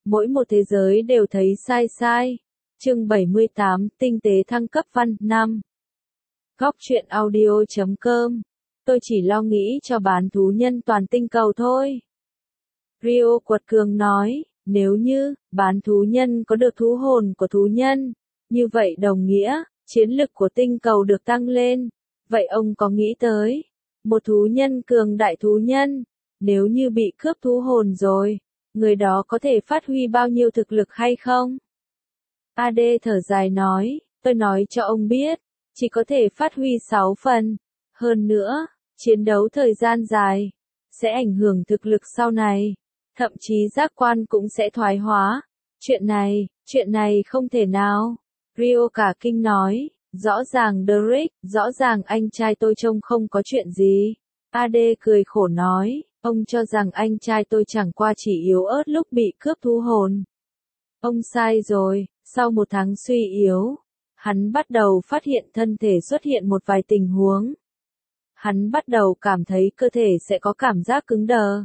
mỗi một thế giới đều thấy sai sai. Chương 78, tinh tế thăng cấp văn 5. Góc truyện audio.com. Tôi chỉ lo nghĩ cho bán thú nhân toàn tinh cầu thôi. Rio quật cường nói, nếu như bán thú nhân có được thú hồn của thú nhân, như vậy đồng nghĩa chiến lực của tinh cầu được tăng lên. Vậy ông có nghĩ tới một thú nhân cường đại thú nhân, nếu như bị cướp thú hồn rồi, người đó có thể phát huy bao nhiêu thực lực hay không? AD thở dài nói, tôi nói cho ông biết, chỉ có thể phát huy 6 phần. Hơn nữa, chiến đấu thời gian dài, sẽ ảnh hưởng thực lực sau này. Thậm chí giác quan cũng sẽ thoái hóa. Chuyện này không thể nào. Rio cả kinh nói, rõ ràng Derek, rõ ràng anh trai tôi trông không có chuyện gì. AD cười khổ nói, ông cho rằng anh trai tôi chẳng qua chỉ yếu ớt lúc bị cướp thú hồn. Ông sai rồi, sau một tháng suy yếu, hắn bắt đầu phát hiện thân thể xuất hiện một vài tình huống. Hắn bắt đầu cảm thấy cơ thể sẽ có cảm giác cứng đờ.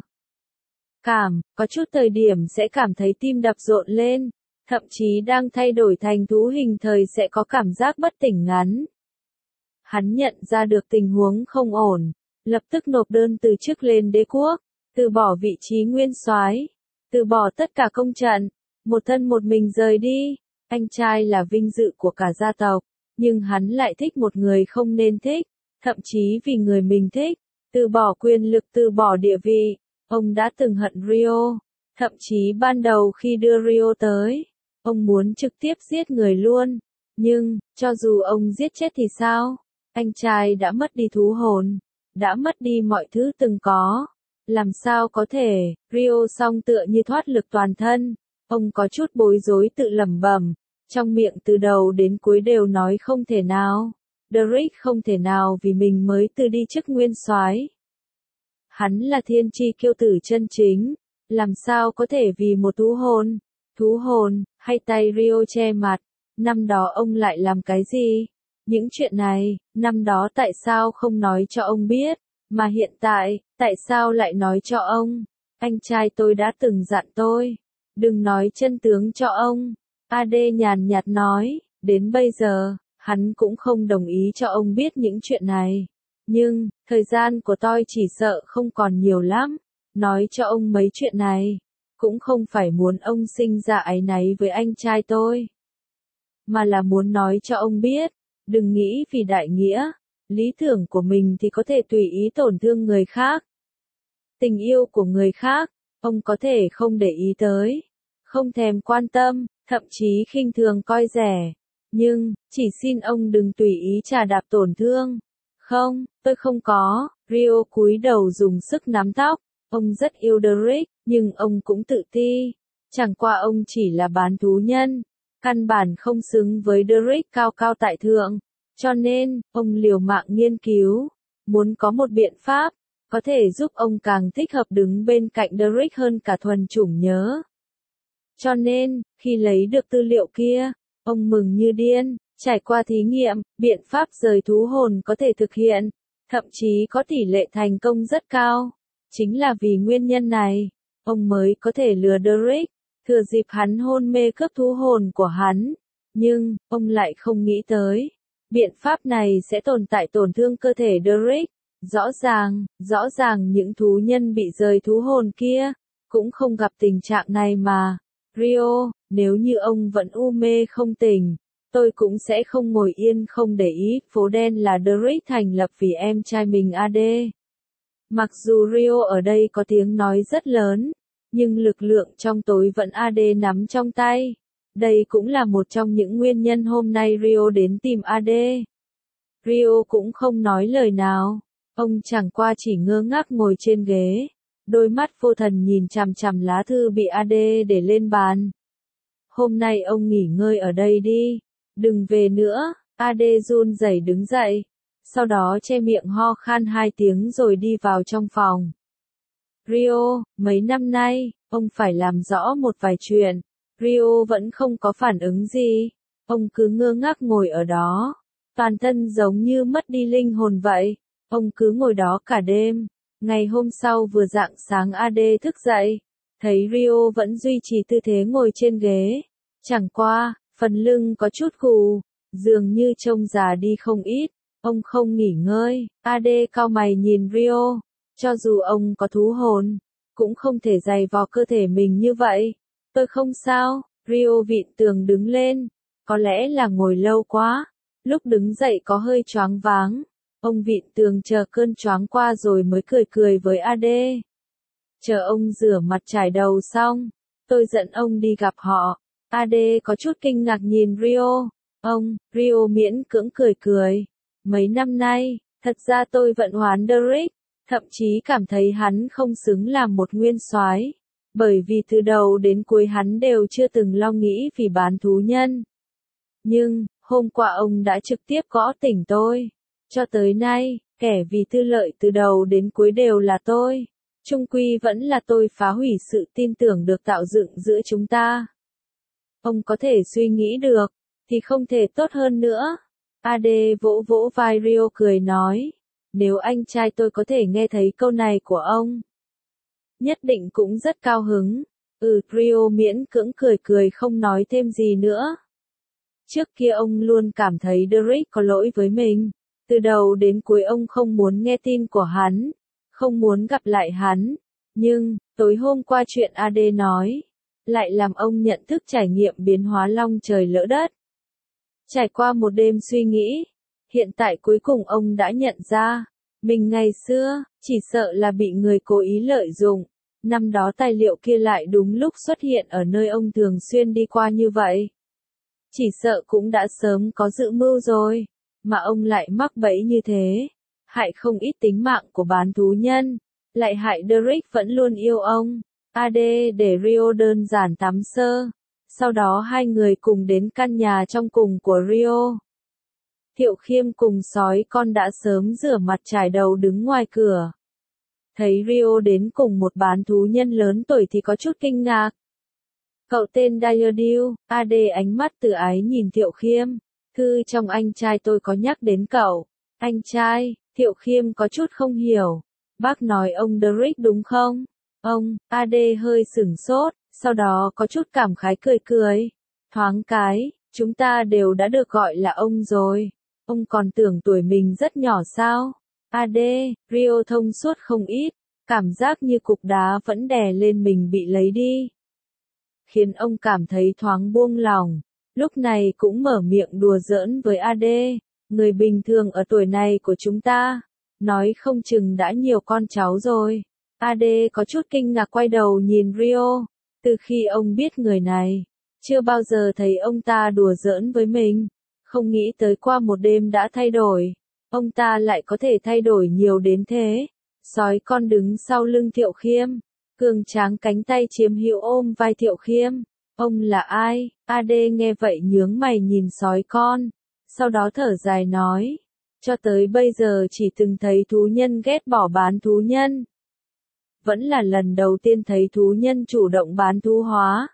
Có chút thời điểm sẽ cảm thấy tim đập rộn lên, thậm chí đang thay đổi thành thú hình thời sẽ có cảm giác bất tỉnh ngắn. Hắn nhận ra được tình huống không ổn, lập tức nộp đơn từ chức lên đế quốc, từ bỏ vị trí nguyên soái, từ bỏ tất cả công trận, một thân một mình rời đi. Anh trai là vinh dự của cả gia tộc, nhưng hắn lại thích một người không nên thích, thậm chí vì người mình thích, từ bỏ quyền lực, từ bỏ địa vị. Ông đã từng hận Rio, thậm chí ban đầu khi đưa Rio tới, ông muốn trực tiếp giết người luôn, nhưng, cho dù ông giết chết thì sao? Anh trai đã mất đi thú hồn, đã mất đi mọi thứ từng có, làm sao có thể? Rio song tựa như thoát lực toàn thân, ông có chút bối rối tự lẩm bẩm, trong miệng từ đầu đến cuối đều nói không thể nào. Derek không thể nào vì mình mới từ đi chức nguyên soái. Hắn là thiên chi kiêu tử chân chính, làm sao có thể vì một thú hồn, hay tay Rio che mặt, năm đó ông lại làm cái gì? Những chuyện này, năm đó tại sao không nói cho ông biết, mà hiện tại, tại sao lại nói cho ông? Anh trai tôi đã từng dặn tôi, đừng nói chân tướng cho ông. AD nhàn nhạt nói, đến bây giờ, hắn cũng không đồng ý cho ông biết những chuyện này. Nhưng, thời gian của tôi chỉ sợ không còn nhiều lắm. Nói cho ông mấy chuyện này, cũng không phải muốn ông sinh ra áy náy với anh trai tôi, mà là muốn nói cho ông biết, đừng nghĩ vì đại nghĩa, lý tưởng của mình thì có thể tùy ý tổn thương người khác. Tình yêu của người khác, ông có thể không để ý tới, không thèm quan tâm, thậm chí khinh thường coi rẻ. Nhưng, chỉ xin ông đừng tùy ý chà đạp tổn thương. Không, tôi không có. Rio cúi đầu dùng sức nắm tóc. Ông rất yêu Derek, nhưng ông cũng tự ti. Chẳng qua ông chỉ là bán thú nhân, căn bản không xứng với Derek cao cao tại thượng. Cho nên, ông liều mạng nghiên cứu, muốn có một biện pháp, có thể giúp ông càng thích hợp đứng bên cạnh Derek hơn cả thuần chủng nhớ. Cho nên, khi lấy được tư liệu kia, ông mừng như điên. Trải qua thí nghiệm, biện pháp rời thú hồn có thể thực hiện, thậm chí có tỷ lệ thành công rất cao. Chính là vì nguyên nhân này, ông mới có thể lừa Derek, thừa dịp hắn hôn mê cướp thú hồn của hắn. Nhưng, ông lại không nghĩ tới, biện pháp này sẽ tồn tại tổn thương cơ thể Derek. Rõ ràng những thú nhân bị rời thú hồn kia, cũng không gặp tình trạng này mà. Rio, nếu như ông vẫn u mê không tỉnh, tôi cũng sẽ không ngồi yên không để ý. Phố đen là Derek thành lập vì em trai mình AD. Mặc dù Rio ở đây có tiếng nói rất lớn, nhưng lực lượng trong tối vẫn AD nắm trong tay. Đây cũng là một trong những nguyên nhân hôm nay Rio đến tìm AD. Rio cũng không nói lời nào, ông chẳng qua chỉ ngơ ngác ngồi trên ghế, đôi mắt vô thần nhìn chằm chằm lá thư bị AD để lên bàn. Hôm nay ông nghỉ ngơi ở đây đi, đừng về nữa. AD run rẩy đứng dậy, sau đó che miệng ho khan 2 tiếng rồi đi vào trong phòng. Rio, mấy năm nay, ông phải làm rõ một vài chuyện. Rio vẫn không có phản ứng gì, ông cứ ngơ ngác ngồi ở đó, toàn thân giống như mất đi linh hồn vậy. Ông cứ ngồi đó cả đêm. Ngày hôm sau vừa rạng sáng AD thức dậy, Thấy Rio vẫn duy trì tư thế ngồi trên ghế. Chẳng qua, phần lưng có chút gù, dường như trông già đi không ít. Ông không nghỉ ngơi. AD cau mày nhìn Rio. Cho dù ông có thú hồn, cũng không thể giày vò cơ thể mình như vậy. Tôi không sao. Rio vịn tường đứng lên. Có lẽ là ngồi lâu quá. Lúc đứng dậy có hơi choáng váng. Ông vịn tường chờ cơn choáng qua rồi mới cười cười với AD. Chờ ông rửa mặt trải đầu xong, tôi dẫn ông đi gặp họ. AD có chút kinh ngạc nhìn Rio. Rio miễn cưỡng cười cười. Mấy năm nay, thật ra tôi vẫn oán Derek, thậm chí cảm thấy hắn không xứng làm một nguyên soái, bởi vì từ đầu đến cuối hắn đều chưa từng lo nghĩ vì bán thú nhân. Nhưng, hôm qua ông đã trực tiếp gõ tỉnh tôi. Cho tới nay, kẻ vì tư lợi từ đầu đến cuối đều là tôi. Chung quy vẫn là tôi phá hủy sự tin tưởng được tạo dựng giữa chúng ta. Ông có thể suy nghĩ được, thì không thể tốt hơn nữa. AD vỗ vỗ vai Rio cười nói. Nếu anh trai tôi có thể nghe thấy câu này của ông, nhất định cũng rất cao hứng. Rio miễn cưỡng cười cười không nói thêm gì nữa. Trước kia ông luôn cảm thấy Derek có lỗi với mình. Từ đầu đến cuối ông không muốn nghe tin của hắn, không muốn gặp lại hắn. Nhưng, tối hôm qua chuyện AD nói, lại làm ông nhận thức trải nghiệm biến hóa long trời lỡ đất. Trải qua một đêm suy nghĩ, hiện tại cuối cùng ông đã nhận ra, mình ngày xưa, chỉ sợ là bị người cố ý lợi dụng. Năm đó tài liệu kia lại đúng lúc xuất hiện ở nơi ông thường xuyên đi qua như vậy. Chỉ sợ cũng đã sớm có dự mưu rồi, mà ông lại mắc bẫy như thế. Hại không ít tính mạng của bán thú nhân, lại hại Derek vẫn luôn yêu ông. AD để Rio đơn giản tắm sơ. Sau đó hai người cùng đến căn nhà trong cùng của Rio. Thiệu Khiêm cùng sói con đã sớm rửa mặt trải đầu đứng ngoài cửa. Thấy Rio đến cùng một bán thú nhân lớn tuổi thì có chút kinh ngạc. Cậu tên Diadil, AD ánh mắt từ ái nhìn Thiệu Khiêm. Thư trong anh trai tôi có nhắc đến cậu. Anh trai, Thiệu Khiêm có chút không hiểu. Bác nói ông Derek đúng không? AD hơi sửng sốt, sau đó có chút cảm khái cười cười. Thoáng cái, chúng ta đều đã được gọi là ông rồi. Ông còn tưởng tuổi mình rất nhỏ sao? AD, Rio thông suốt không ít, cảm giác như cục đá vẫn đè lên mình bị lấy đi. Khiến ông cảm thấy thoáng buông lòng. Lúc này cũng mở miệng đùa giỡn với AD, người bình thường ở tuổi này của chúng ta, nói không chừng đã nhiều con cháu rồi. AD có chút kinh ngạc quay đầu nhìn Rio, từ khi ông biết người này, chưa bao giờ thấy ông ta đùa giỡn với mình, không nghĩ tới qua một đêm đã thay đổi, ông ta lại có thể thay đổi nhiều đến thế. Sói con đứng sau lưng Thiệu Khiêm, cường tráng cánh tay chiếm hữu ôm vai Thiệu Khiêm. Ông là ai? AD nghe vậy nhướng mày nhìn sói con, sau đó thở dài nói, cho tới bây giờ chỉ từng thấy thú nhân ghét bỏ bán thú nhân. Vẫn là lần đầu tiên thấy thú nhân chủ động bán thú hóa.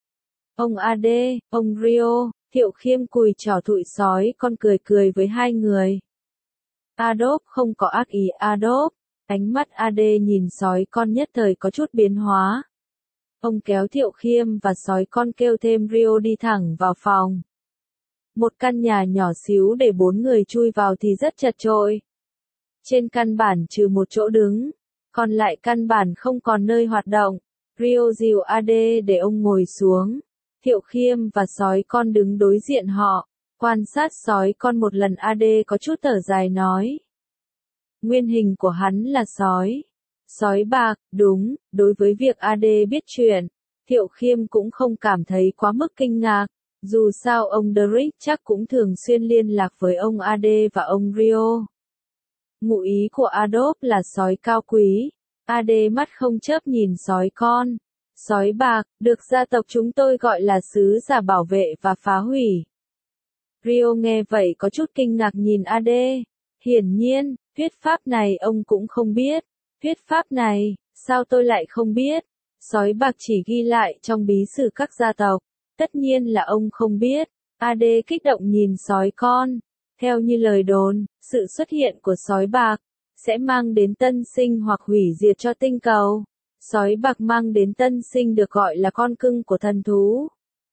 Ông AD, ông Rio, Thiệu Khiêm cùi trỏ thụi sói con cười cười với hai người. Adolf không có ác ý Adolf, ánh mắt AD nhìn sói con nhất thời có chút biến hóa. Ông kéo Thiệu Khiêm và sói con kêu thêm Rio đi thẳng vào phòng. Một căn nhà nhỏ xíu để 4 người chui vào thì rất chật chội. Trên căn bản trừ một chỗ đứng, còn lại căn bản không còn nơi hoạt động. Rio dìu AD để ông ngồi xuống. Thiệu Khiêm và sói con đứng đối diện họ, quan sát sói con một lần. AD có chút thở dài nói. Nguyên hình của hắn là sói. Sói bạc, đúng, đối với việc AD biết chuyện, Thiệu Khiêm cũng không cảm thấy quá mức kinh ngạc. Dù sao ông Derek chắc cũng thường xuyên liên lạc với ông AD và ông Rio. Ngụ ý của Adolf là sói cao quý. AD mắt không chớp nhìn sói con. Sói bạc, được gia tộc chúng tôi gọi là sứ giả bảo vệ và phá hủy. Rio nghe vậy có chút kinh ngạc nhìn AD. Hiển nhiên, thuyết pháp này ông cũng không biết. Thuyết pháp này, sao tôi lại không biết? Sói bạc chỉ ghi lại trong bí sử các gia tộc. Tất nhiên là ông không biết. AD kích động nhìn sói con. Theo như lời đồn, sự xuất hiện của sói bạc sẽ mang đến tân sinh hoặc hủy diệt cho tinh cầu. Sói bạc mang đến tân sinh được gọi là con cưng của thần thú.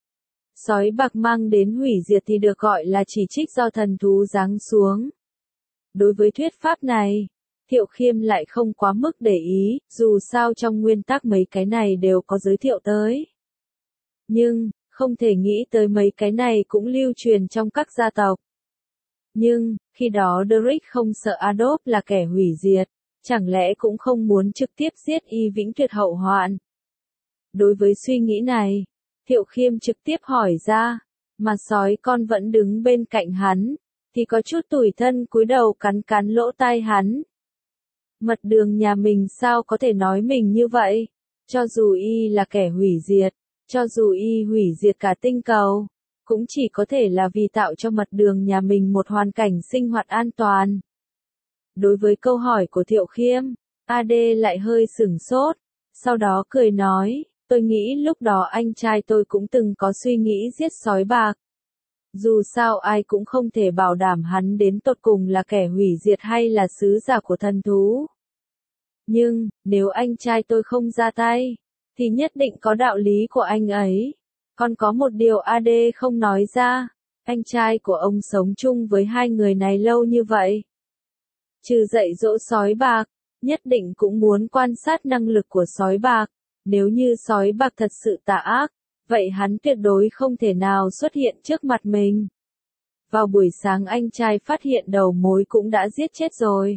Sói bạc mang đến hủy diệt thì được gọi là chỉ trích do thần thú giáng xuống. Đối với thuyết pháp này, Thiệu Khiêm lại không quá mức để ý, dù sao trong nguyên tắc mấy cái này đều có giới thiệu tới. Nhưng, không thể nghĩ tới mấy cái này cũng lưu truyền trong các gia tộc. Nhưng, khi đó Derrick không sợ Adolf là kẻ hủy diệt, chẳng lẽ cũng không muốn trực tiếp giết Y Vĩnh Tuyệt hậu hoạn. Đối với suy nghĩ này, Thiệu Khiêm trực tiếp hỏi ra, mà sói con vẫn đứng bên cạnh hắn, thì có chút tủi thân cúi đầu cắn cắn lỗ tai hắn. Mật Đường nhà mình sao có thể nói mình như vậy? Cho dù y là kẻ hủy diệt, cho dù y hủy diệt cả tinh cầu, cũng chỉ có thể là vì tạo cho Mật Đường nhà mình một hoàn cảnh sinh hoạt an toàn. Đối với câu hỏi của Thiệu Khiêm, AD lại hơi sửng sốt, sau đó cười nói, tôi nghĩ lúc đó anh trai tôi cũng từng có suy nghĩ giết sói bạc. Dù sao ai cũng không thể bảo đảm hắn đến tột cùng là kẻ hủy diệt hay là sứ giả của thần thú. Nhưng, nếu anh trai tôi không ra tay, thì nhất định có đạo lý của anh ấy. Còn có một điều AD không nói ra, anh trai của ông sống chung với hai người này lâu như vậy. Trừ dạy dỗ sói bạc, nhất định cũng muốn quan sát năng lực của sói bạc. Nếu như sói bạc thật sự tà ác, vậy hắn tuyệt đối không thể nào xuất hiện trước mặt mình. Vào buổi sáng anh trai phát hiện đầu mối cũng đã giết chết rồi.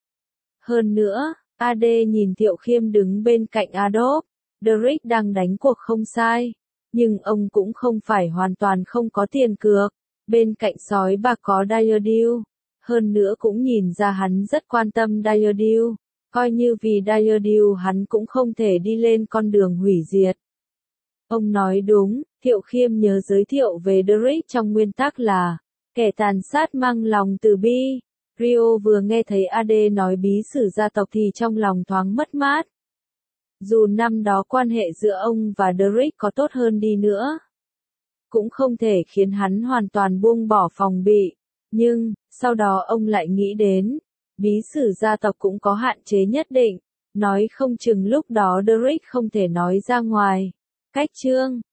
Hơn nữa, AD nhìn Thiệu Khiêm đứng bên cạnh Adolf, Derrick đang đánh cuộc không sai. Nhưng ông cũng không phải hoàn toàn không có tiền cược. Bên cạnh sói bạc có Daredevil. Hơn nữa cũng nhìn ra hắn rất quan tâm Daredevil. Coi như vì Daredevil hắn cũng không thể đi lên con đường hủy diệt. Ông nói đúng, Thiệu Khiêm nhớ giới thiệu về Derrick trong nguyên tắc là kẻ tàn sát mang lòng từ bi. Rio vừa nghe thấy AD nói bí sử gia tộc thì trong lòng thoáng mất mát. Dù năm đó quan hệ giữa ông và Derrick có tốt hơn đi nữa, cũng không thể khiến hắn hoàn toàn buông bỏ phòng bị. Nhưng, sau đó ông lại nghĩ đến, bí sử gia tộc cũng có hạn chế nhất định, nói không chừng lúc đó Derrick không thể nói ra ngoài. Cách chương